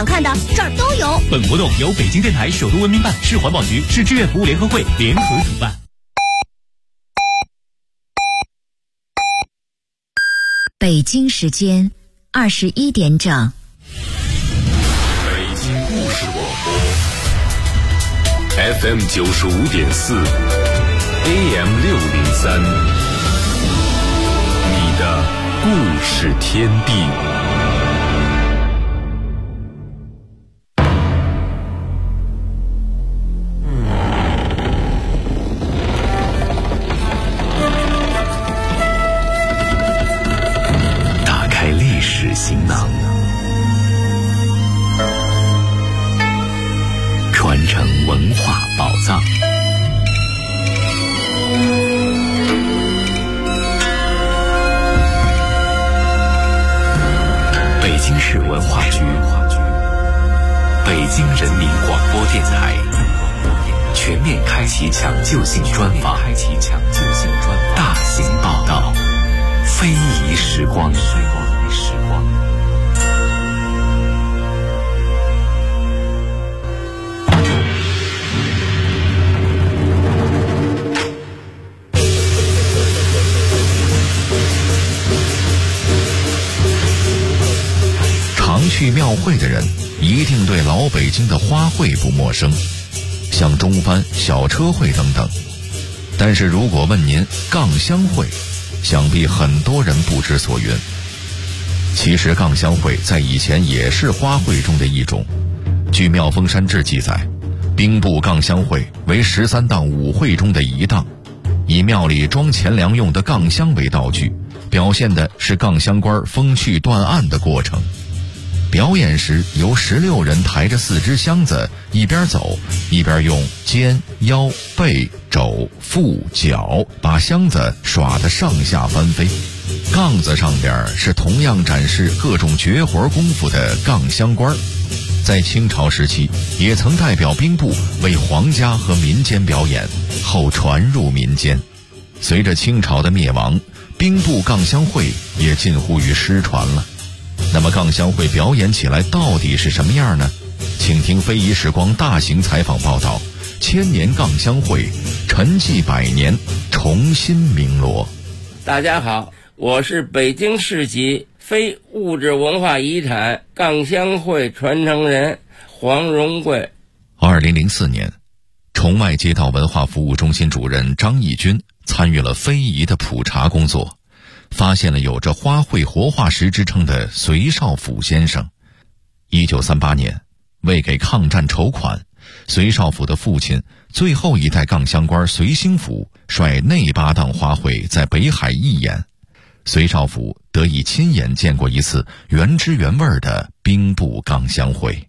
想看的这儿都有。 本活动由北京电台首都文明办、市环保局、市志愿服务联合会联合主办。 北京时间21点整。 北京故事广播 FM 95.4 AM 603，你的故事天地。打开历史行囊，传承文化宝藏。北京市文化局、北京人民广播电台全面开启抢救性专访，大型报道，非遗时光。 常去庙会的人一定对老北京的花卉不陌生，像中幡、小车会等等。但是如果问您杠香会，想必很多人不知所云。其实杠香会在以前也是花卉中的一种。据《妙峰山志》记载，兵部杠香会为13档舞会中的一档，以庙里装钱粮用的杠香为道具，表现的是杠香官风趣断案的过程。表演时由16人抬着4只箱子，一边走一边用肩、腰、背、肘、腹、脚把箱子耍得上下翻飞。杠子上边是同样展示各种绝活功夫的杠香官，在清朝时期也曾代表兵部为皇家和民间表演，后传入民间。随着清朝的灭亡，兵部杠香会也近乎于失传了。那么杠香会表演起来到底是什么样呢？请听非遗时光大型采访报道，千年杠香会沉寂100年，重新鸣锣。 大家好，我是北京市级非物质文化遗产杠香会传承人黄荣贵。 2004年，崇外街道文化服务中心主任张义军参与了非遗的普查工作，发现了有着花卉活化石之称的隋少府先生。1938年，为给抗战筹款，隋少府的父亲最后一代杠香官隋兴府率内8档花卉在北海义演，隋少府得以亲眼见过一次原汁原味的兵部杠香会。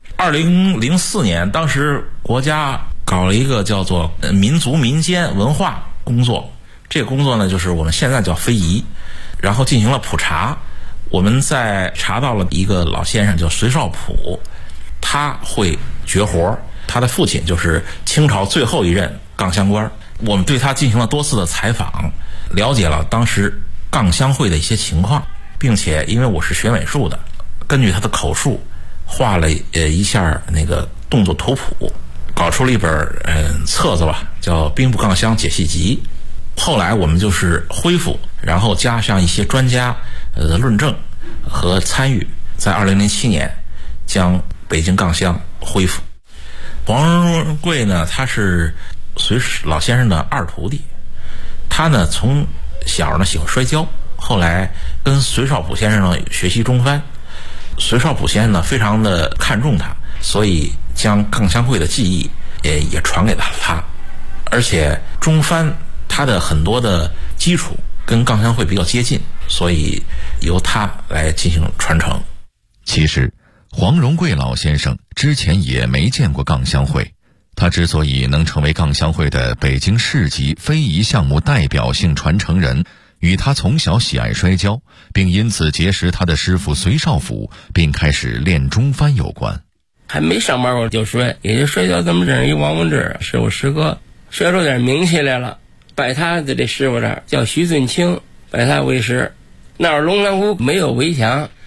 2004年，当时国家搞了一个叫做民族民间文化工作，这个工作呢，就是我们现在叫非遗，然后进行了普查。我们在查到了一个老先生叫隋少普，他会绝活，他的父亲就是清朝最后一任杠香官。我们对他进行了多次的采访，了解了当时杠香会的一些情况，并且因为我是学美术的，根据他的口述画了一下那个动作图谱，搞出了一本册子吧，叫《兵部杠香解析集》。后来我们就是恢复，然后加上一些专家的论证和参与，在2007年将北京杠香恢复。黄荣贵呢，他是隋老先生的二徒弟，他呢从小呢喜欢摔跤，后来跟隋少普先生呢学习中幡，隋少普先生呢非常的看重他，所以将杠香会的技艺也传给了他，而且中幡它的很多的基础跟杠香会比较接近，所以由他来进行传承。 其实黄荣贵老先生之前也没见过杠香会，他之所以能成为杠香会的北京市级非遗项目代表性传承人，与他从小喜爱摔跤，并因此结识他的师傅隋少府，并开始练中幡有关。 还没上班我就摔，也就摔跤这么认识一王文志师傅师哥，摔出点名气来了，拜他的这师傅这儿叫徐尊清，拜他为师。那会儿龙潭湖没有围墙，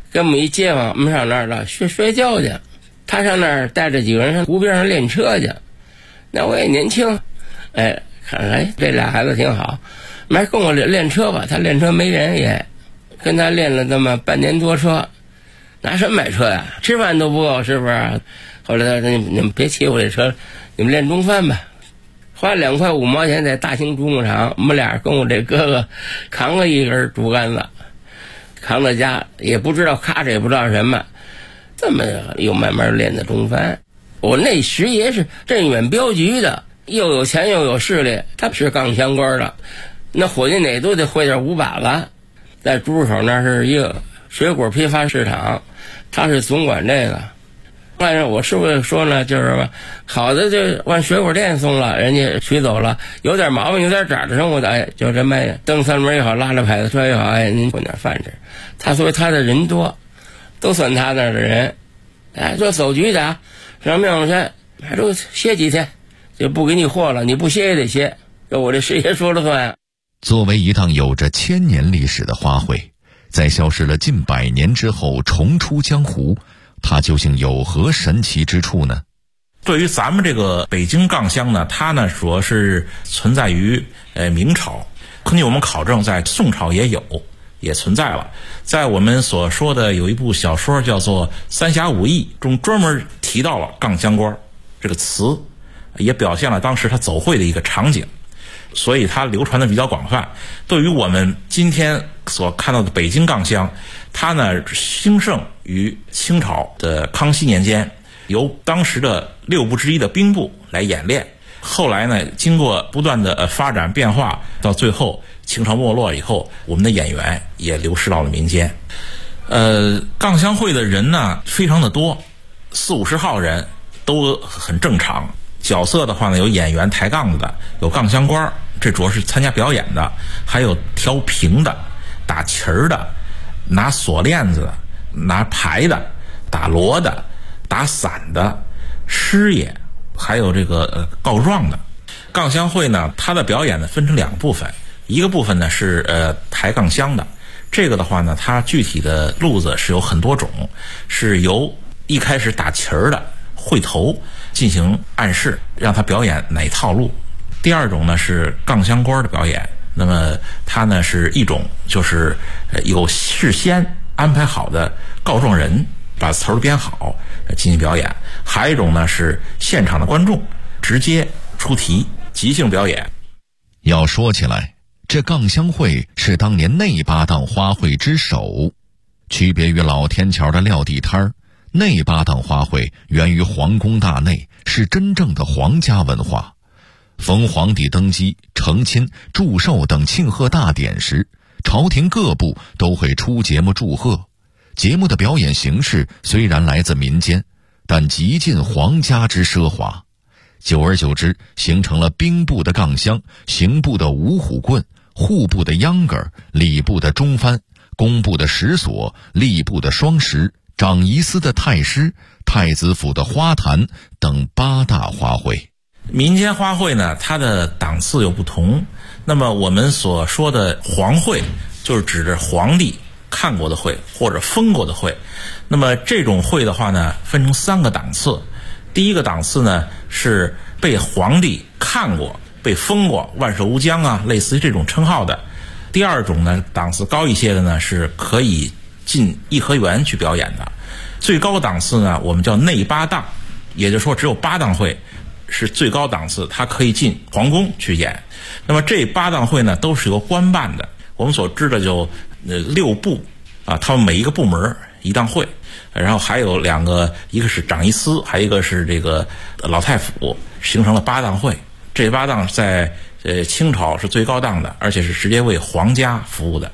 跟我们一街坊，我们上那儿了摔跤去，他上那儿带着几个人上湖边上练车去。那我也年轻，看来这俩孩子挺好，来跟我练车吧。他练车没人，也跟他练了那么半年多车，拿什么买车呀？吃饭都不够，是不是？后来他说你们别骑我这车，你们练中翻吧。花2块5毛钱在大兴竹牧场，我们俩跟我这哥哥扛了一根竹竿子，扛到家也不知道咔嚓也不知道什么，这么又慢慢练的中翻。我那师爷是镇远镖局的，又有钱又有势力，他是杠相关的，那伙计哪都得会点5把子。在朱口那是一个水果批发市场，他是总管这个。但是我师傅说呢，就是好的就往水果店送了，人家取走了；有点毛病有点褶的生活的，就这么蹬三轮也好，拉着牌子车也好，您混点饭吃。他所以他的人多，都算他那儿的人。说走局的上妙龙山还都歇几天，就不给你货了，你不歇也得歇，这我这师爷说了算。 作为一档有着1000年历史的花卉，在消失了近100年之后重出江湖，它究竟有何神奇之处呢？ 对于咱们这个北京杠乡呢，它呢主要是存在于明朝，根据我们考证，在宋朝也存在了。在我们所说的有一部小说叫做《三侠五义》中，专门提到了杠乡官这个词，也表现了当时他走会的一个场景，所以它流传的比较广泛。对于我们今天所看到的北京杠乡，它呢兴盛于清朝的康熙年间，由当时的6部之一的兵部来演练。后来呢，经过不断的发展变化，到最后清朝没落以后，我们的演员也流失到了民间。杠乡会的人呢非常的多，40-50号人都很正常。角色的话呢，有演员抬杠子的，有杠乡官，这主要是参加表演的，还有调平的、打旗儿的、拿锁链子的、拿牌的、打锣的、打伞的、师爷，还有这个告状的。杠乡会呢，它的表演呢分成2个部分，一个部分呢是抬杠乡的，这个的话呢，它具体的路子是有很多种，是由一开始打旗儿的会头进行暗示，让他表演哪套路。第二种呢是杠乡官的表演，那么它呢是一种就是有事先安排好的告状人，把词儿编好进行表演。还有一种呢是现场的观众直接出题即兴表演。 要说起来，这杠乡会是当年内八档花卉之首，区别于老天桥的撂地摊儿，内八档花卉源于皇宫大内，是真正的皇家文化。逢皇帝登基、成亲、祝寿等庆贺大典时，朝廷各部都会出节目祝贺。节目的表演形式虽然来自民间，但极尽皇家之奢华。久而久之，形成了兵部的杠乡、刑部的五虎棍、户部的秧歌、礼部的中翻、工部的石锁、吏部的双石、长仪司的太师、太子府的花坛等8大花卉。 民间花卉呢，它的档次有不同。那么我们所说的皇卉，就是指着皇帝看过的卉或者封过的卉。那么这种卉的话呢，分成3个档次。第一个档次呢，是被皇帝看过、被封过、万寿无疆啊，类似于这种称号的。第二种呢，档次高一些的呢，是可以进颐和园去表演的。最高档次呢，我们叫内8档，也就是说只有8档卉是最高档次，它可以进皇宫去演。那么这8档卉呢，都是由官办的。我们所知的就6部啊，他们每一个部门一档卉，然后还有2个，一个是长仪司，还有一个是这个老太府，形成了8档卉。这8档在清朝是最高档的，而且是直接为皇家服务的。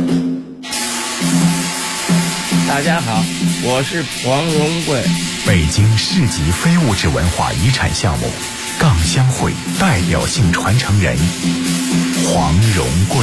大家好，我是黄荣贵。 北京市级非物质文化遗产项目杠乡会代表性传承人黄荣贵。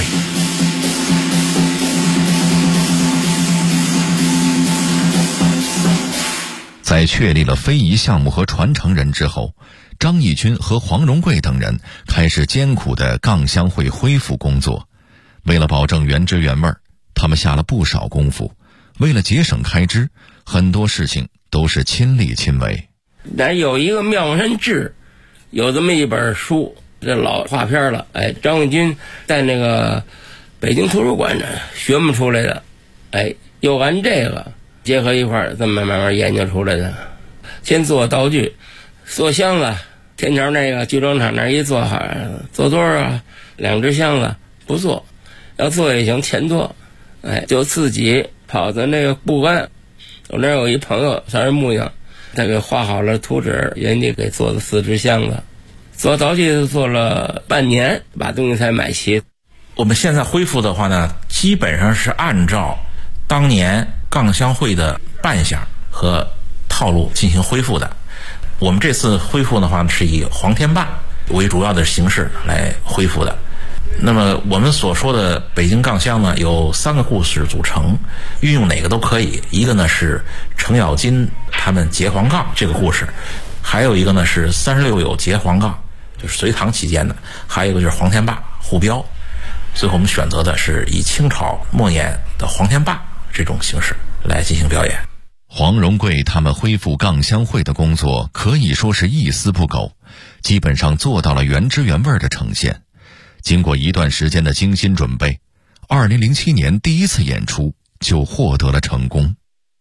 在确立了非遗项目和传承人之后，张义军和黄荣贵等人开始艰苦的杠乡会恢复工作。为了保证原汁原味，他们下了不少功夫， 为了节省开支，很多事情都是亲力亲为。 咱有一个妙山志，有这么一本书，这老画片了。张卫军在那个北京图书馆呢学不出来的，又按这个结合一块儿，这么慢慢研究出来的。先做道具，做箱子，天桥那个剧装厂那一做好，做多少2只箱子不做，要做也行，钱多，就自己跑到那个不安，我那有一朋友他是木匠，他给画好了图纸，人家给做的4只箱子，做道具做了半年，把东西才买齐。 我们现在恢复的话呢，基本上是按照当年钢箱会的扮相和套路进行恢复的。我们这次恢复的话是以黄天霸为主要的形式来恢复的。那么我们所说的北京钢箱呢，有3个故事组成，运用哪个都可以。一个呢是程咬金他们劫黄杠这个故事，还有一个呢是36友劫黄杠，就是隋唐期间的，还有一个就是黄天霸护标。最后我们选择的是以清朝末年的黄天霸这种形式来进行表演。 黄荣贵他们恢复钢箱会的工作可以说是一丝不苟，基本上做到了原汁原味的呈现。经过一段时间的精心准备，2007年第一次演出就获得了成功。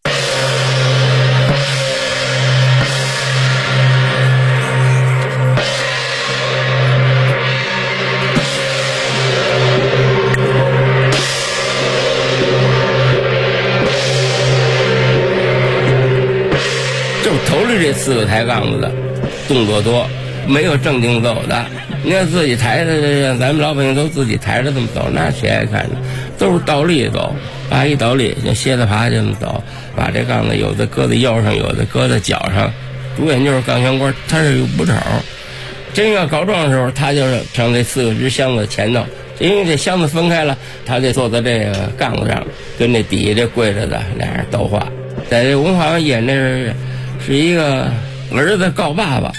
头里这4个抬杠子的动作多，没有正经走的。你要自己抬着，咱们老百姓都自己抬着这么走，那谁爱看呢？都是倒立走，拔一倒立，像蝎子爬这么走，把这杠子有的搁在腰上，有的搁在脚上。主演就是钢箱官，他是有步瞅。真要告状的时候，他就是上这4只箱子前头，因为这箱子分开了，他得坐在这个杠子上，跟这底下这跪着的俩人斗话。在这文化上演这是一个儿子告爸爸。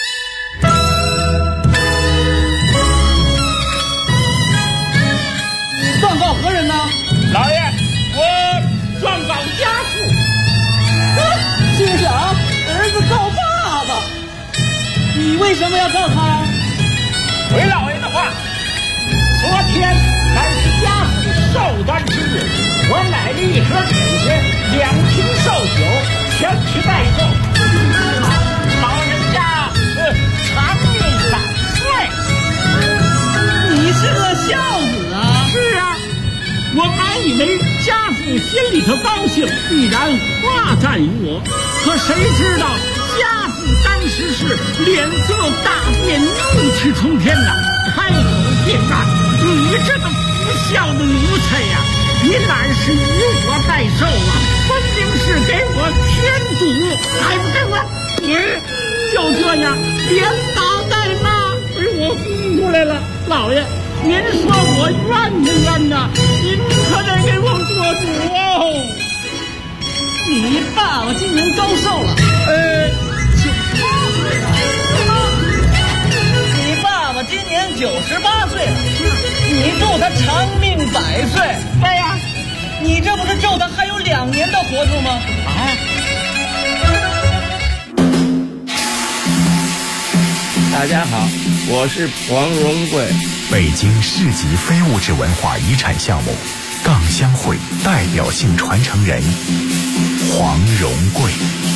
你状告何人呢？ 老爷，我状告家父。 心想儿子告爸爸，你为什么要告他呀？ 回老爷的话，昨天乃是家父寿诞之日，我买了一盒点心，2瓶寿酒，前去拜寿。老人家长命100岁。 你是个孝子啊！ 是啊，我本以为家父心里头高兴，必然夸赞于我，可谁知道家父当时是脸色大变，怒气冲天呐，开口便骂：“你这个不孝的奴才呀！你哪是以我代寿啊？分明是给我添堵，还不给我！就这样连打带骂，给我轰出来了。老爷，您说我冤不冤呐？您可得给我做主哦！ 你爸爸今年高寿了？98岁了。你爸爸今年98岁了，你祝他长命100岁。 对呀， 你这不是咒他还有2年的活头吗？ 大家好，我是黄荣贵。 北京市级非物质文化遗产项目钢箱会代表性传承人黄荣贵。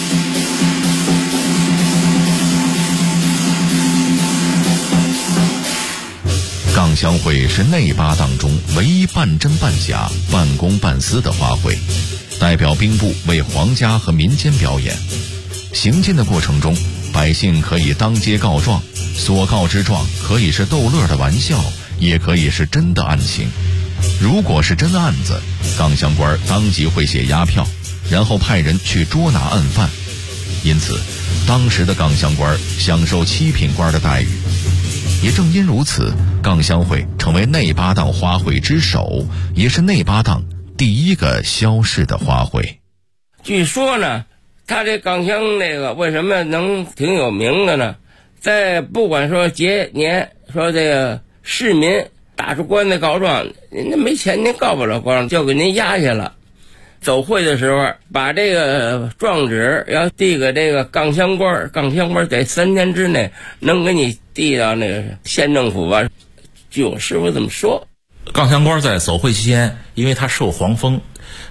钢箱会是内八档中唯一半真半假、半公半私的花卉，代表兵部为皇家和民间表演。行进的过程中，百姓可以当街告状，所告之状可以是逗乐的玩笑，也可以是真的案情。如果是真案子，钢箱官当即会写押票，然后派人去捉拿案犯。因此，当时的钢箱官享受7品官的待遇。也正因如此，钢箱会成为内八档花卉之首，也是内八档第一个消逝的花卉。 据说呢，他这钢箱那个为什么能挺有名的呢？在不管说节年，说这个市民打出官司告状，您没钱您告不了状，就给您压下了。 走会的时候，把这个状纸要递给这个杠箱官，杠箱官在3天之内能给你递到那个县政府吧。据我师傅这么说， 杠箱官在走会期间，因为他受皇封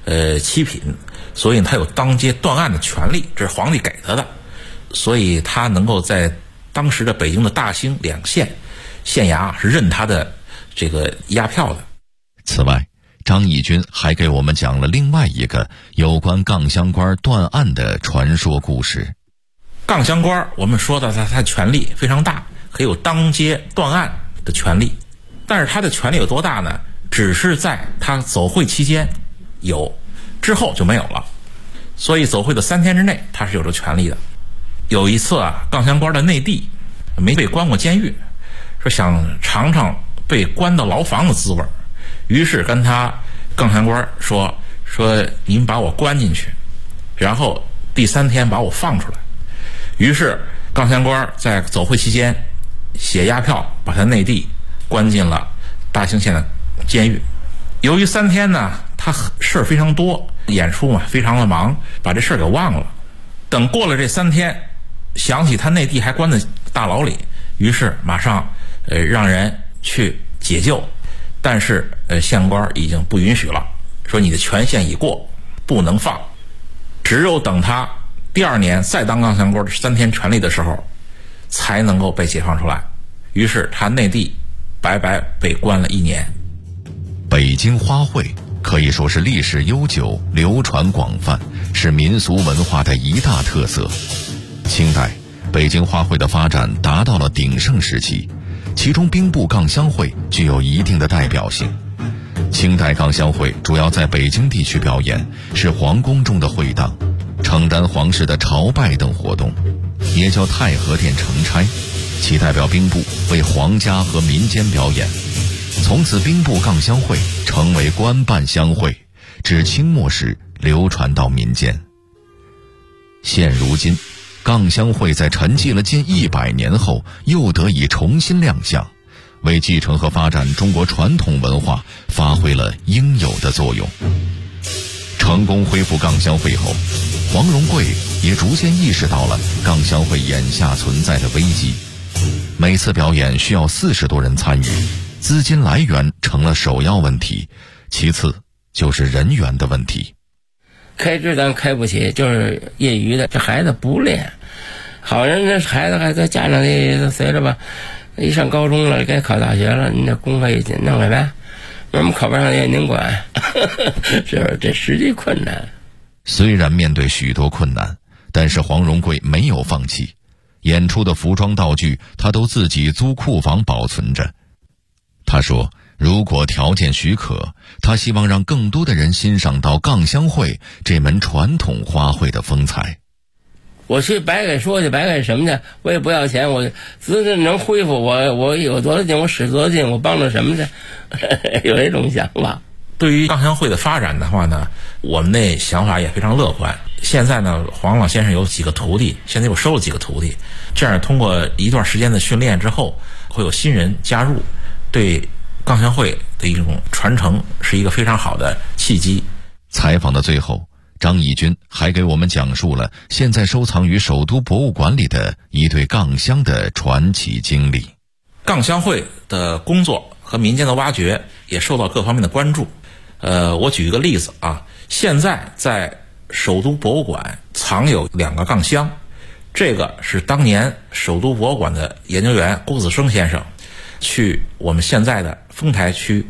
7品，所以他有当街断案的权利，这是皇帝给他的，所以他能够在当时的北京的大兴2县县衙是认他的这个押票的。 此外，张义军还给我们讲了另外一个有关杠箱官断案的传说故事。 杠箱官我们说到他权力非常大，可以有当街断案的权利，但是他的权力有多大呢？只是在他走会期间有，之后就没有了。所以走会的3天之内他是有着权利的。有一次啊，杠箱官的内弟没被关过监狱，说想尝尝被关到牢房的滋味，于是跟他杠箱官说您把我关进去，然后第3天把我放出来。于是杠箱官在走会期间写押票，把他内弟关进了大兴县的监狱。由于3天呢，他事儿非常多，演出嘛非常的忙，把这事儿给忘了。等过了这3天，想起他内弟还关在大牢里，于是马上让人去解救。但是县官已经不允许了，说你的权限已过，不能放。只有等他第2年再当杠箱官3天权利的时候，才能够被解放出来。于是他内弟白白被关了1年。 北京花卉可以说是历史悠久，流传广泛，是民俗文化的一大特色。清代，北京花卉的发展达到了鼎盛时期，其中兵部杠箱会具有一定的代表性。清代杠箱会主要在北京地区表演，是皇宫中的会当，承担皇室的朝拜等活动，也叫太和殿承差，其代表兵部为皇家和民间表演。从此兵部杠箱会成为官办乡会，至清末时流传到民间。现如今，杠箱会在沉寂了近100年后又得以重新亮相，为继承和发展中国传统文化发挥了应有的作用。成功恢复杠箱会后，黄荣贵也逐渐意识到了杠箱会眼下存在的危机。每次表演需要40多人参与，资金来源成了首要问题，其次就是人员的问题。 开支咱开不起，就是业余的，这孩子不练。好人那孩子还在家长也随着吧，一上高中了该考大学了，你那功课一紧弄来呗，我们考不上也您管，是不是？这实际困难。 虽然面对许多困难，但是黄荣贵没有放弃，演出的服装道具他都自己租库房保存着。他说如果条件许可，他希望让更多的人欣赏到杠箱会这门传统花卉的风采。 我去白给说去，白给什么去？我也不要钱，我资质能恢复，我有多少劲我使多少劲，我帮着什么去？有这种想法。 对于杠箱会的发展的话呢，我们那想法也非常乐观。现在呢，黄老先生有几个徒弟，现在又收了几个徒弟，这样通过一段时间的训练之后，会有新人加入，对杠箱会的一种传承是一个非常好的契机。 采访的最后，张义军还给我们讲述了现在收藏于首都博物馆里的一对杠箱的传奇经历。 杠箱会的工作和民间的挖掘也受到各方面的关注。我举一个例子啊，现在在首都博物馆藏有2个杠箱，这个是当年首都博物馆的研究员郭子生先生去我们现在的丰台区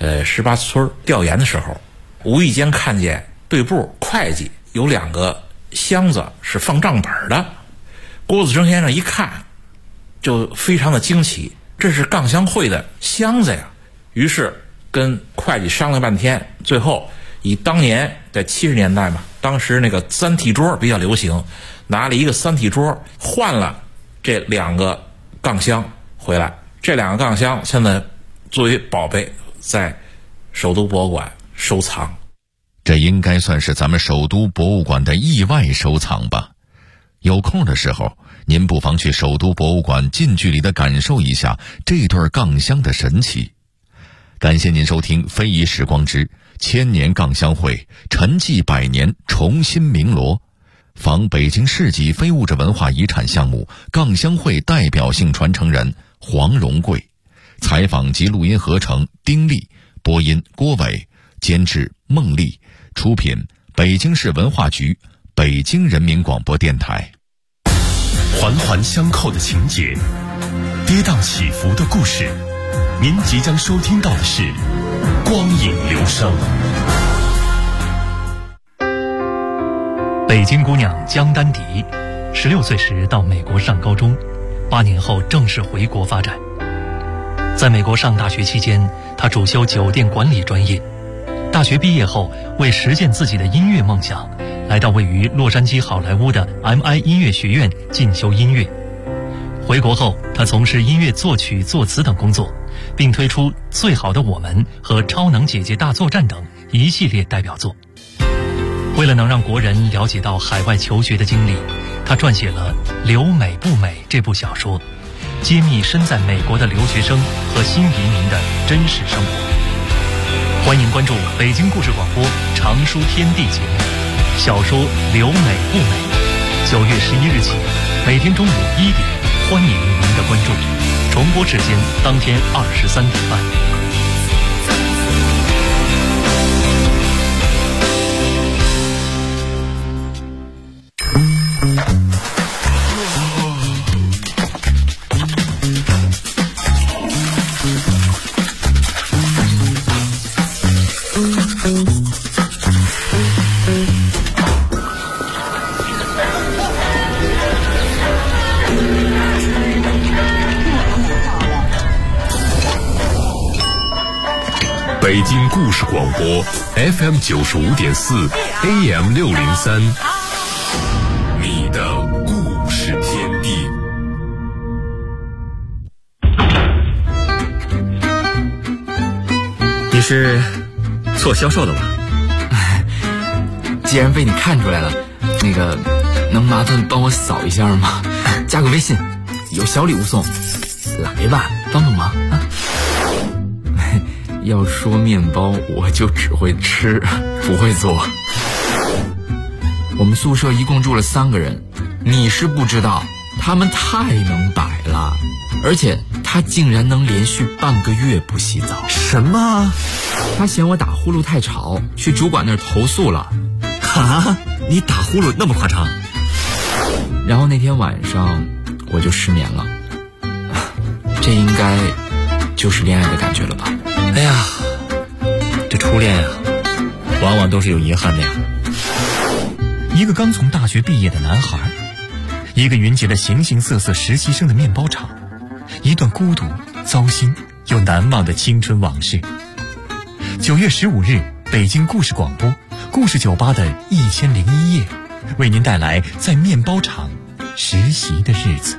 18村调研的时候，无意间看见对部会计有2个箱子是放账本的。郭子生先生一看就非常的惊奇，这是杠箱会的箱子呀。于是跟会计商量半天，最后以当年在70年代嘛，当时那个3体桌比较流行，拿了一个3体桌换了这2个杠箱回来。这2个杠箱现在作为宝贝在首都博物馆收藏。 这应该算是咱们首都博物馆的意外收藏吧。有空的时候，您不妨去首都博物馆近距离地感受一下这对杠箱的神奇。感谢您收听《非遗时光之千年杠乡会沉寂100年重新鸣锣，访北京市级非物质文化遗产项目杠乡会代表性传承人黄荣贵，采访及录音合成丁力，播音郭伟，监制孟丽，出品北京市文化局，北京人民广播电台。 环环相扣的情节，跌宕起伏的故事，您即将收听到的是光影流声。 北京姑娘江丹迪，16岁时到美国上高中，8年后正式回国发展。在美国上大学期间，她主修酒店管理专业。大学毕业后，为实现自己的音乐梦想，来到位于洛杉矶好莱坞的 MI 音乐学院进修音乐。回国后，他从事音乐作曲、作词等工作，并推出《最好的我们》和《超能姐姐大作战》等一系列代表作。为了能让国人了解到海外求学的经历，他撰写了《留美不美》这部小说，揭秘身在美国的留学生和新移民的真实生活。欢迎关注北京故事广播常书天地节目小说《留美不美》，9月11日起，每天中午1点，欢迎您的关注。重播时间当天23点半。 北京故事广播 FM 95.4 AM 603，你的故事天地。 你是做销售的吧？ 既然被你看出来了，能麻烦帮我扫一下吗？加个微信，有小礼物送。来吧，帮帮忙啊！要说面包，我就只会吃，不会做。我们宿舍一共住了3个人，你是不知道，他们太能摆了，而且他竟然能连续半个月不洗澡。 什么？ 他嫌我打呼噜太吵，去主管那儿投诉了。 哈，你打呼噜那么夸张？ 然后那天晚上我就失眠了，这应该就是恋爱的感觉了吧。 哎呀，这初恋呀，往往都是有遗憾的呀。 一个刚从大学毕业的男孩，一个云集了形形色色实习生的面包厂，一段孤独、糟心又难忘的青春往事。9月15日，北京故事广播故事酒吧的1001夜，为您带来在面包厂实习的日子。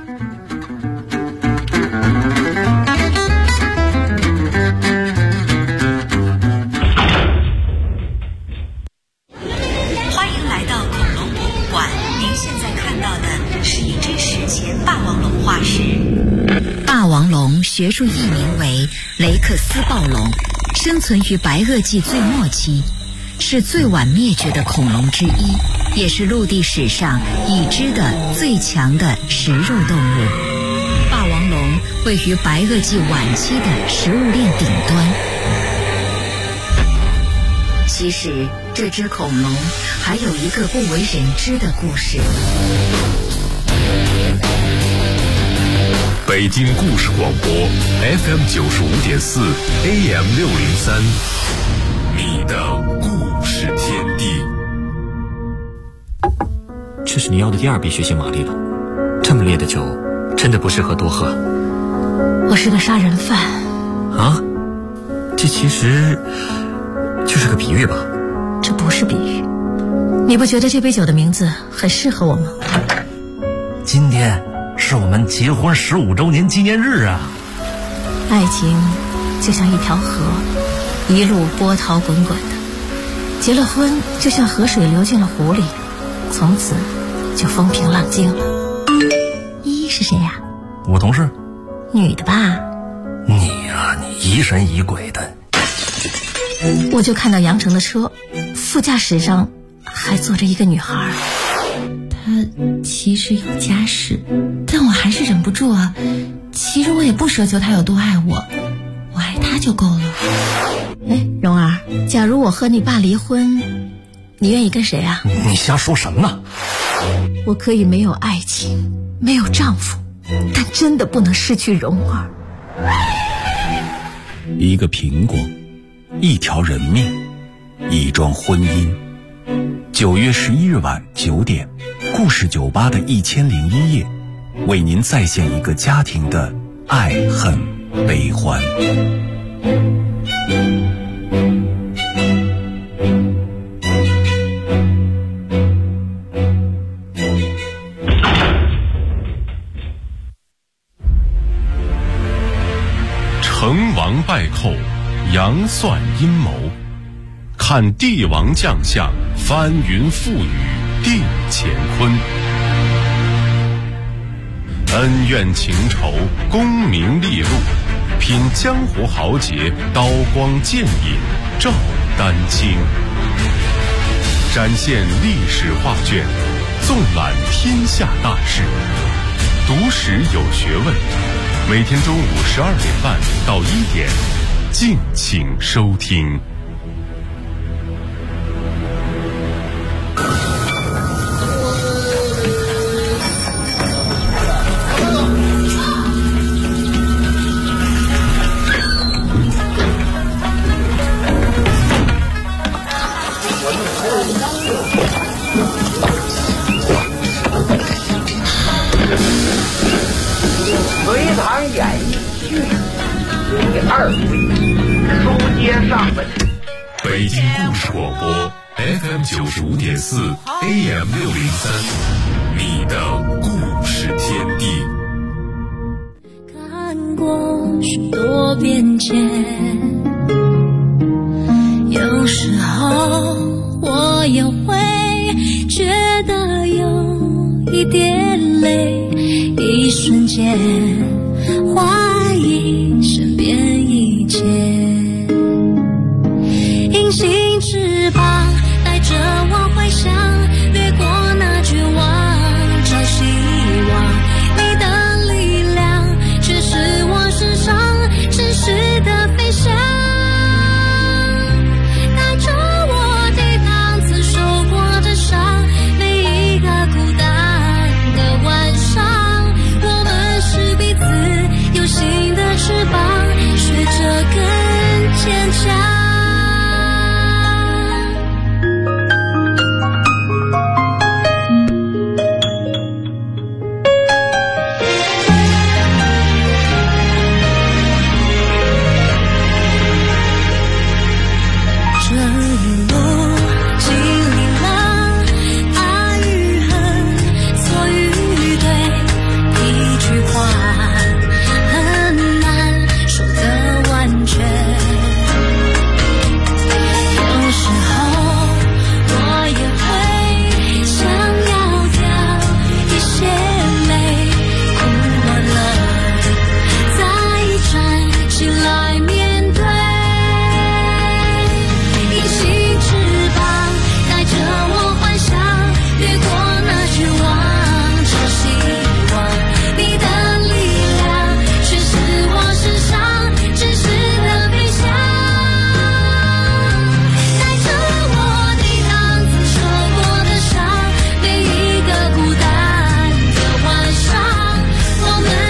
霸王龙学术译名为雷克斯暴龙，生存于白垩纪最末期，是最晚灭绝的恐龙之一，也是陆地史上已知的最强的食肉动物。霸王龙位于白垩纪晚期的食物链顶端。其实这只恐龙还有一个不为人知的故事。 北京故事广播 FM 95.4 AM 603，你的故事天地。 这是你要的第2笔血腥玛丽了，这么烈的酒真的不适合多喝。 我是个杀人犯啊，这其实就是个比喻吧？ 这不是比喻，你不觉得这杯酒的名字很适合我吗？ 今天是我们结婚15周年纪念日啊！ 爱情就像一条河，一路波涛滚滚的。结了婚就像河水流进了湖里，从此就风平浪静了。依依是谁呀？ 我同事。 女的吧？ 你呀，你疑神疑鬼的。 我就看到杨成的车，副驾驶上还坐着一个女孩。 她其实有家室，但我还是忍不住啊。其实我也不奢求她有多爱我，我爱她就够了。 哎，蓉儿，假如我和你爸离婚，你愿意跟谁啊？ 你瞎说什么呢？ 我可以没有爱情，没有丈夫，但真的不能失去蓉儿。 一个苹果，一条人命，一桩婚姻。9月11日晚9点，故事酒吧的1001夜，为您再现一个家庭的爱恨悲欢。 成王败寇，杨算阴谋，看帝王将相，翻云覆雨定乾坤。恩怨情仇，功名利禄，品江湖豪杰，刀光剑影照丹青。展现历史画卷，纵览天下大事，读史有学问。每天中午12点半到1点，敬请收听。 隋唐演义序第2回，书接上文。 北京故事广播 FM 95.4 AM 603，你的故事天地。 看过许多变迁，有时候我也会觉得有一点累，一瞬间